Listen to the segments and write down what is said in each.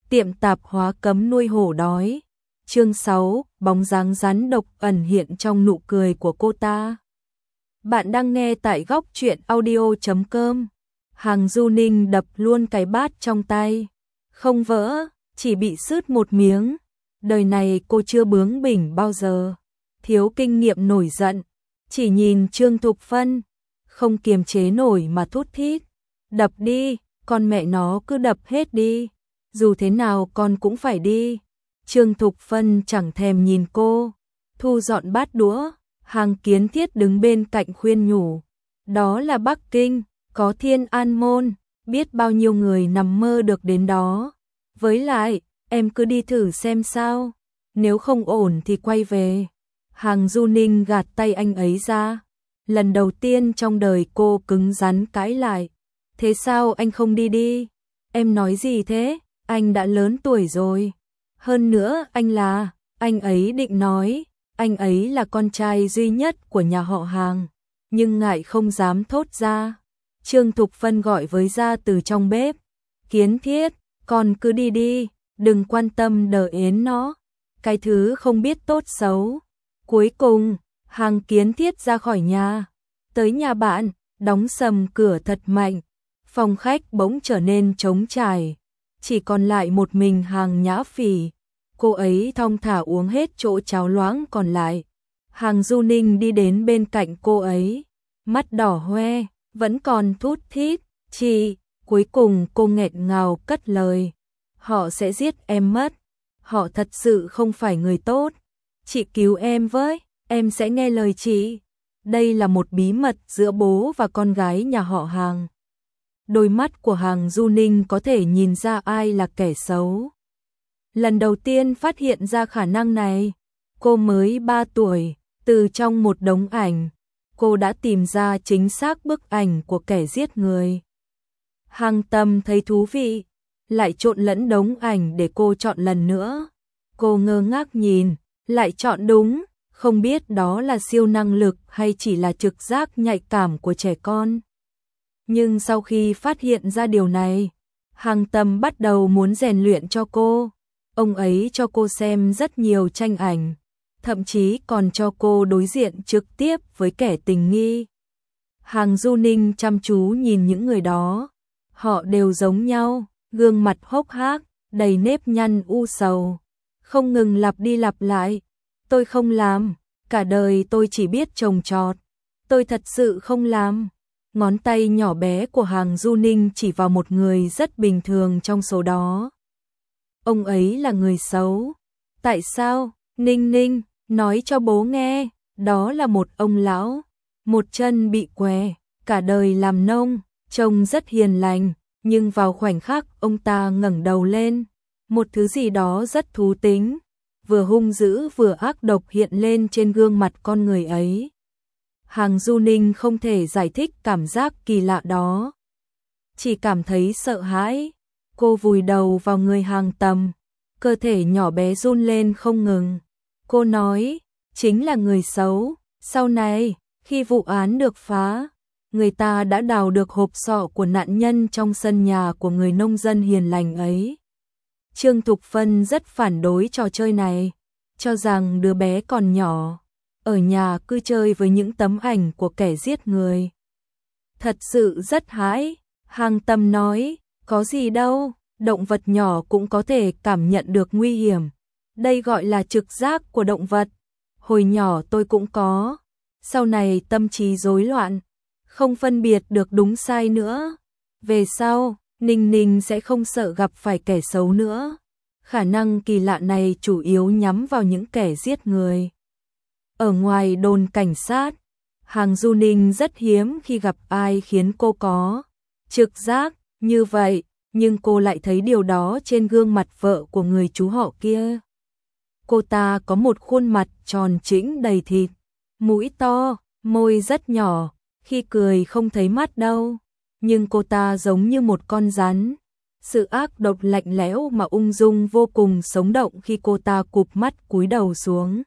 tiệm tạp hóa cấm nuôi hổ đói. Chương 6, bóng dáng rắn độc ẩn hiện trong nụ cười của cô ta. Bạn đang nghe tại góc truyện audio.com. Hàng Du Ninh đập luôn cái bát trong tay. Không vỡ, chỉ bị sứt một miếng. Đời này cô chưa bướng bỉnh bao giờ. Thiếu kinh nghiệm nổi giận. Chỉ nhìn Trương Thục Phân. Không kiềm chế nổi mà thút thít. Đập đi, con mẹ nó cứ đập hết đi. Dù thế nào con cũng phải đi. Trương Thục Phân chẳng thèm nhìn cô. Thu dọn bát đũa. Hàng Kiến Thiết đứng bên cạnh khuyên nhủ. Đó là Bắc Kinh, có Thiên An Môn, biết bao nhiêu người nằm mơ được đến đó. Với lại, em cứ đi thử xem sao, nếu không ổn thì quay về. Hàng Du Ninh gạt tay anh ấy ra. Lần đầu tiên trong đời cô cứng rắn cãi lại. Thế sao anh không đi đi? Em nói gì thế? Anh đã lớn tuổi rồi. Hơn nữa anh ấy định nói, anh ấy là con trai duy nhất của nhà họ Hàng, nhưng ngại không dám thốt ra. Trương Thục Phân gọi với ra từ trong bếp. Kiến Thiết, con cứ đi đi, đừng quan tâm đờ ến nó, cái thứ không biết tốt xấu. Cuối cùng, Hàng Kiến Thiết ra khỏi nhà, tới nhà bạn, đóng sầm cửa thật mạnh. Phòng khách bỗng trở nên trống trải, chỉ còn lại một mình Hàng Nhã Phỉ. Cô ấy thong thả uống hết chỗ cháo loãng còn lại. Hàng Du Ninh đi đến bên cạnh cô ấy, mắt đỏ hoe, vẫn còn thút thít. Chị, cuối cùng cô nghẹn ngào cất lời. Họ sẽ giết em mất. Họ thật sự không phải người tốt. Chị cứu em với, em sẽ nghe lời chị. Đây là một bí mật giữa bố và con gái nhà họ Hàng. Đôi mắt của Hàng Du Ninh có thể nhìn ra ai là kẻ xấu. Lần đầu tiên phát hiện ra khả năng này, cô mới 3 tuổi, từ trong một đống ảnh, cô đã tìm ra chính xác bức ảnh của kẻ giết người. Hàng Tâm thấy thú vị, lại trộn lẫn đống ảnh để cô chọn lần nữa. Cô ngơ ngác nhìn, lại chọn đúng, không biết đó là siêu năng lực hay chỉ là trực giác nhạy cảm của trẻ con. Nhưng sau khi phát hiện ra điều này, Hàng Tâm bắt đầu muốn rèn luyện cho cô. Ông ấy cho cô xem rất nhiều tranh ảnh, thậm chí còn cho cô đối diện trực tiếp với kẻ tình nghi. Hàng Du Ninh chăm chú nhìn những người đó, họ đều giống nhau, gương mặt hốc hác, đầy nếp nhăn u sầu, không ngừng lặp đi lặp lại. Tôi không làm, cả đời tôi chỉ biết trồng trọt, tôi thật sự không làm. Ngón tay nhỏ bé của Hàng Du Ninh chỉ vào một người rất bình thường trong số đó. Ông ấy là người xấu. Tại sao? Ninh Ninh, nói cho bố nghe, đó là một ông lão, một chân bị què, cả đời làm nông, trông rất hiền lành, nhưng vào khoảnh khắc ông ta ngẩng đầu lên, một thứ gì đó rất thú tính, vừa hung dữ vừa ác độc hiện lên trên gương mặt con người ấy. Hàng Du Ninh không thể giải thích cảm giác kỳ lạ đó, chỉ cảm thấy sợ hãi. Cô vùi đầu vào người Hàng Tâm, cơ thể nhỏ bé run lên không ngừng. Cô nói, chính là người xấu. Sau này, khi vụ án được phá, người ta đã đào được hộp sọ của nạn nhân trong sân nhà của người nông dân hiền lành ấy. Trương Thục Phân rất phản đối trò chơi này, cho rằng đứa bé còn nhỏ, ở nhà cứ chơi với những tấm ảnh của kẻ giết người. Thật sự rất hãi. Hàng Tâm nói, có gì đâu, động vật nhỏ cũng có thể cảm nhận được nguy hiểm. Đây gọi là trực giác của động vật. Hồi nhỏ tôi cũng có. Sau này tâm trí rối loạn, không phân biệt được đúng sai nữa. Về sau, Ninh Ninh sẽ không sợ gặp phải kẻ xấu nữa. Khả năng kỳ lạ này chủ yếu nhắm vào những kẻ giết người. Ở ngoài đồn cảnh sát, Hàng Du Ninh rất hiếm khi gặp ai khiến cô có trực giác như vậy, nhưng cô lại thấy điều đó trên gương mặt vợ của người chú họ kia. Cô ta có một khuôn mặt tròn trĩnh đầy thịt, mũi to, môi rất nhỏ, khi cười không thấy mắt đâu, nhưng cô ta giống như một con rắn. Sự ác độc lạnh lẽo mà ung dung vô cùng sống động khi cô ta cụp mắt cúi đầu xuống.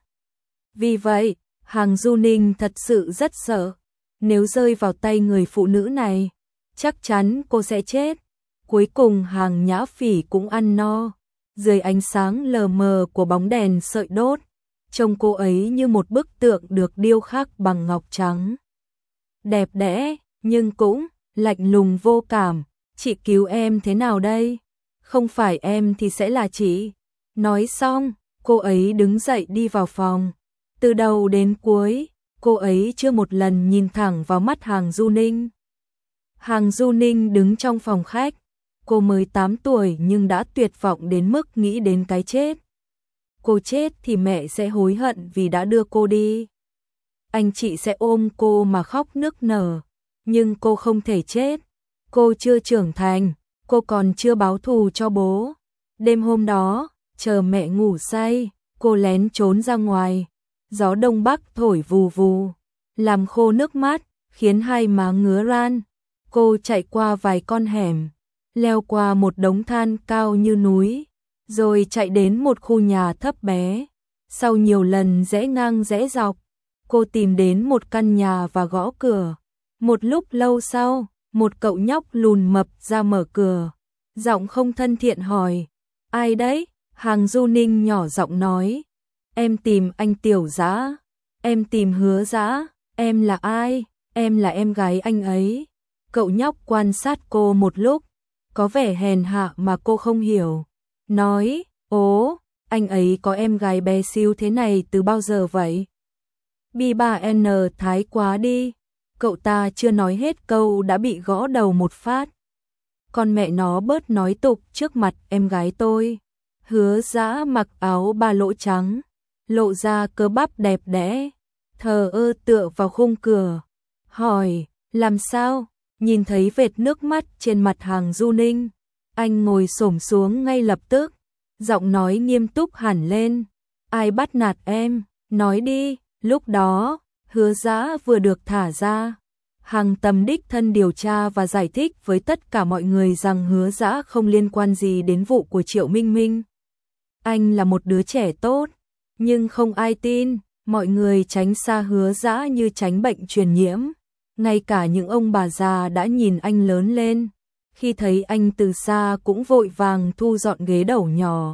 Vì vậy, Hàng Du Ninh thật sự rất sợ, nếu rơi vào tay người phụ nữ này, chắc chắn cô sẽ chết. Cuối cùng Hàng Nhã Phỉ cũng ăn no, dưới ánh sáng lờ mờ của bóng đèn sợi đốt, trông cô ấy như một bức tượng được điêu khắc bằng ngọc trắng. Đẹp đẽ, nhưng cũng lạnh lùng vô cảm. Chị cứu em thế nào đây? Không phải em thì sẽ là chị. Nói xong, cô ấy đứng dậy đi vào phòng. Từ đầu đến cuối, cô ấy chưa một lần nhìn thẳng vào mắt Hằng Du Ninh. Hằng Du Ninh đứng trong phòng khách. Cô mới 8 tuổi nhưng đã tuyệt vọng đến mức nghĩ đến cái chết. Cô chết thì mẹ sẽ hối hận vì đã đưa cô đi. Anh chị sẽ ôm cô mà khóc nức nở. Nhưng cô không thể chết. Cô chưa trưởng thành, cô còn chưa báo thù cho bố. Đêm hôm đó, chờ mẹ ngủ say, cô lén trốn ra ngoài. Gió đông bắc thổi vù vù, làm khô nước mắt, khiến hai má ngứa ran. Cô chạy qua vài con hẻm, leo qua một đống than cao như núi, rồi chạy đến một khu nhà thấp bé. Sau nhiều lần rẽ ngang rẽ dọc, cô tìm đến một căn nhà và gõ cửa. Một lúc lâu sau, một cậu nhóc lùn mập ra mở cửa. Giọng không thân thiện hỏi, ai đấy? Hằng Du Ninh nhỏ giọng nói, em tìm anh Tiểu Dã. Em tìm Hứa Dã. Em là ai? Em là em gái anh ấy. Cậu nhóc quan sát cô một lúc, có vẻ hèn hạ mà cô không hiểu. Nói, ố, anh ấy có em gái bé xíu thế này từ bao giờ vậy? B3N thái quá đi. Cậu ta chưa nói hết câu đã bị gõ đầu một phát. Con mẹ nó bớt nói tục trước mặt em gái tôi. Hứa Dã mặc áo ba lỗ trắng, lộ ra cơ bắp đẹp đẽ, thờ ơ tựa vào khung cửa. Hỏi, làm sao? Nhìn thấy vệt nước mắt trên mặt Hằng Du Ninh, anh ngồi xổm xuống ngay lập tức, giọng nói nghiêm túc hẳn lên. Ai bắt nạt em? Nói đi. Lúc đó, Hứa Dã vừa được thả ra. Hằng Tầm đích thân điều tra và giải thích với tất cả mọi người rằng Hứa Dã không liên quan gì đến vụ của Triệu Minh Minh. Anh là một đứa trẻ tốt, nhưng không ai tin. Mọi người tránh xa Hứa Dã như tránh bệnh truyền nhiễm. Ngay cả những ông bà già đã nhìn anh lớn lên, khi thấy anh từ xa cũng vội vàng thu dọn ghế đầu nhỏ,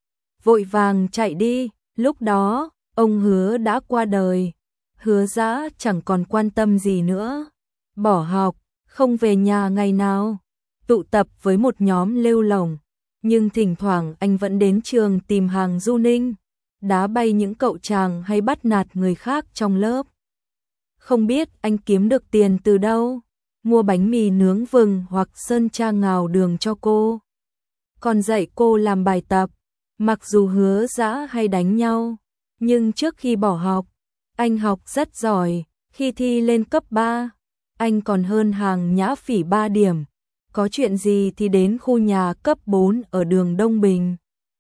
vội vàng chạy đi. Lúc đó, ông Hứa đã qua đời. Hứa Dã chẳng còn quan tâm gì nữa, bỏ học, không về nhà ngày nào, tụ tập với một nhóm lêu lổng. Nhưng thỉnh thoảng anh vẫn đến trường tìm Hằng Du Ninh, đá bay những cậu chàng hay bắt nạt người khác trong lớp. Không biết anh kiếm được tiền từ đâu, mua bánh mì nướng vừng hoặc sơn tra ngào đường cho cô, còn dạy cô làm bài tập. Mặc dù Hứa Dã hay đánh nhau, nhưng trước khi bỏ học, anh học rất giỏi. Khi thi lên cấp 3, anh còn hơn Hàng Nhã Phỉ 3 điểm. Có chuyện gì thì đến khu nhà cấp 4 ở đường Đông Bình.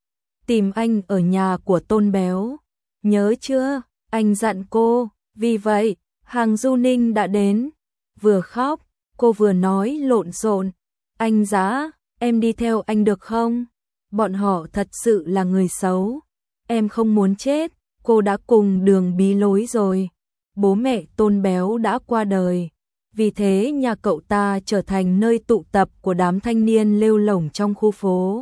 Tìm anh ở nhà của Tôn Béo. Nhớ chưa? Anh dặn cô. Vì vậy, Hằng Du Ninh đã đến. Vừa khóc, cô vừa nói lộn xộn. Anh Dã, em đi theo anh được không? Bọn họ thật sự là người xấu. Em không muốn chết. Cô đã cùng đường bí lối rồi. Bố mẹ Tôn Béo đã qua đời. Vì thế nhà cậu ta trở thành nơi tụ tập của đám thanh niên lêu lổng trong khu phố.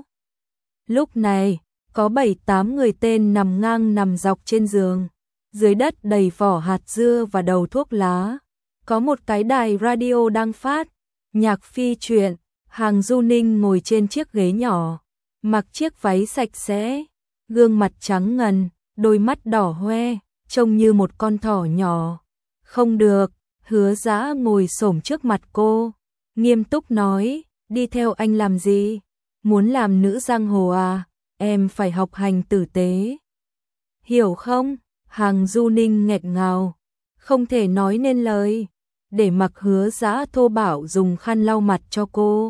Lúc này, có 7-8 người tên nằm ngang nằm dọc trên giường. Dưới đất đầy vỏ hạt dưa và đầu thuốc lá. Có một cái đài radio đang phát nhạc phi truyện. Hằng Du Ninh ngồi trên chiếc ghế nhỏ, mặc chiếc váy sạch sẽ, gương mặt trắng ngần, đôi mắt đỏ hoe, trông như một con thỏ nhỏ. Không được. Hứa Dã ngồi xổm trước mặt cô, nghiêm túc nói, đi theo anh làm gì? Muốn làm nữ giang hồ à? Em phải học hành tử tế. Hiểu không? Hằng Du Ninh nghẹn ngào, không thể nói nên lời, để mặc Hứa Dã thô bạo dùng khăn lau mặt cho cô.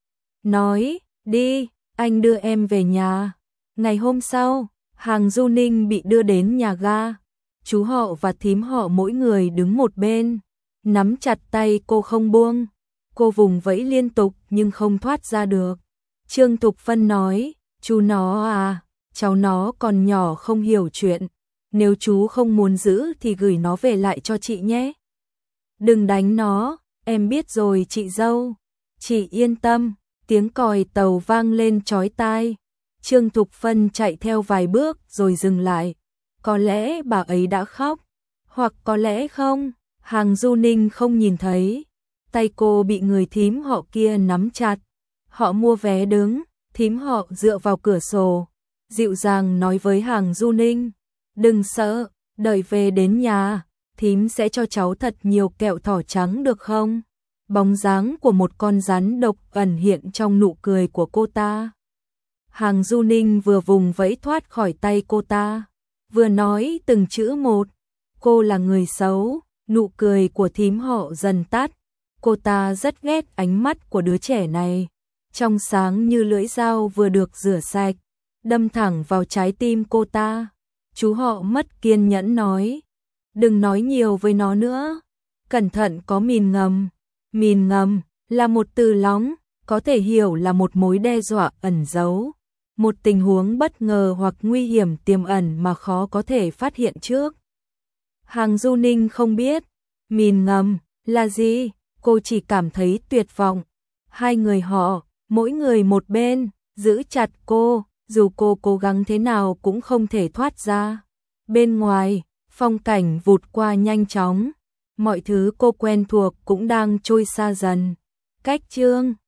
Nói, đi, anh đưa em về nhà. Ngày hôm sau, Hằng Du Ninh bị đưa đến nhà ga. Chú họ và thím họ mỗi người đứng một bên, nắm chặt tay cô không buông. Cô vùng vẫy liên tục nhưng không thoát ra được. Trương Thục Phân nói, chú nó à, cháu nó còn nhỏ không hiểu chuyện. Nếu chú không muốn giữ thì gửi nó về lại cho chị nhé. Đừng đánh nó, em biết rồi chị dâu. Chị yên tâm. Tiếng còi tàu vang lên chói tai. Trương Thục Phân chạy theo vài bước rồi dừng lại. Có lẽ bà ấy đã khóc, hoặc có lẽ không, Hàng Du Ninh không nhìn thấy. Tay cô bị người thím họ kia nắm chặt. Họ mua vé đứng, thím họ dựa vào cửa sổ, dịu dàng nói với Hàng Du Ninh, đừng sợ, đợi về đến nhà, thím sẽ cho cháu thật nhiều kẹo thỏ trắng được không? Bóng dáng của một con rắn độc ẩn hiện trong nụ cười của cô ta. Hàng Du Ninh vừa vùng vẫy thoát khỏi tay cô ta, vừa nói từng chữ một, cô là người xấu. Nụ cười của thím họ dần tắt, cô ta rất ghét ánh mắt của đứa trẻ này, trong sáng như lưỡi dao vừa được rửa sạch, đâm thẳng vào trái tim cô ta. Chú họ mất kiên nhẫn nói, đừng nói nhiều với nó nữa, cẩn thận có mìn ngầm. Mìn ngầm là một từ lóng, có thể hiểu là một mối đe dọa ẩn giấu, một tình huống bất ngờ hoặc nguy hiểm tiềm ẩn mà khó có thể phát hiện trước. Hàng Du Ninh không biết mìn ngầm là gì, cô chỉ cảm thấy tuyệt vọng. Hai người họ, mỗi người một bên, giữ chặt cô, dù cô cố gắng thế nào cũng không thể thoát ra. Bên ngoài, phong cảnh vụt qua nhanh chóng, mọi thứ cô quen thuộc cũng đang trôi xa dần. Cách chương